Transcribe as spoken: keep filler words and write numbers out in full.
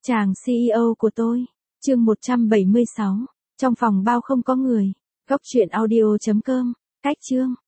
Chàng xê e ô của tôi. Chương một trăm bảy mươi sáu. Trong phòng bao không có người. Góc truyện audio chấm com. Cách chương.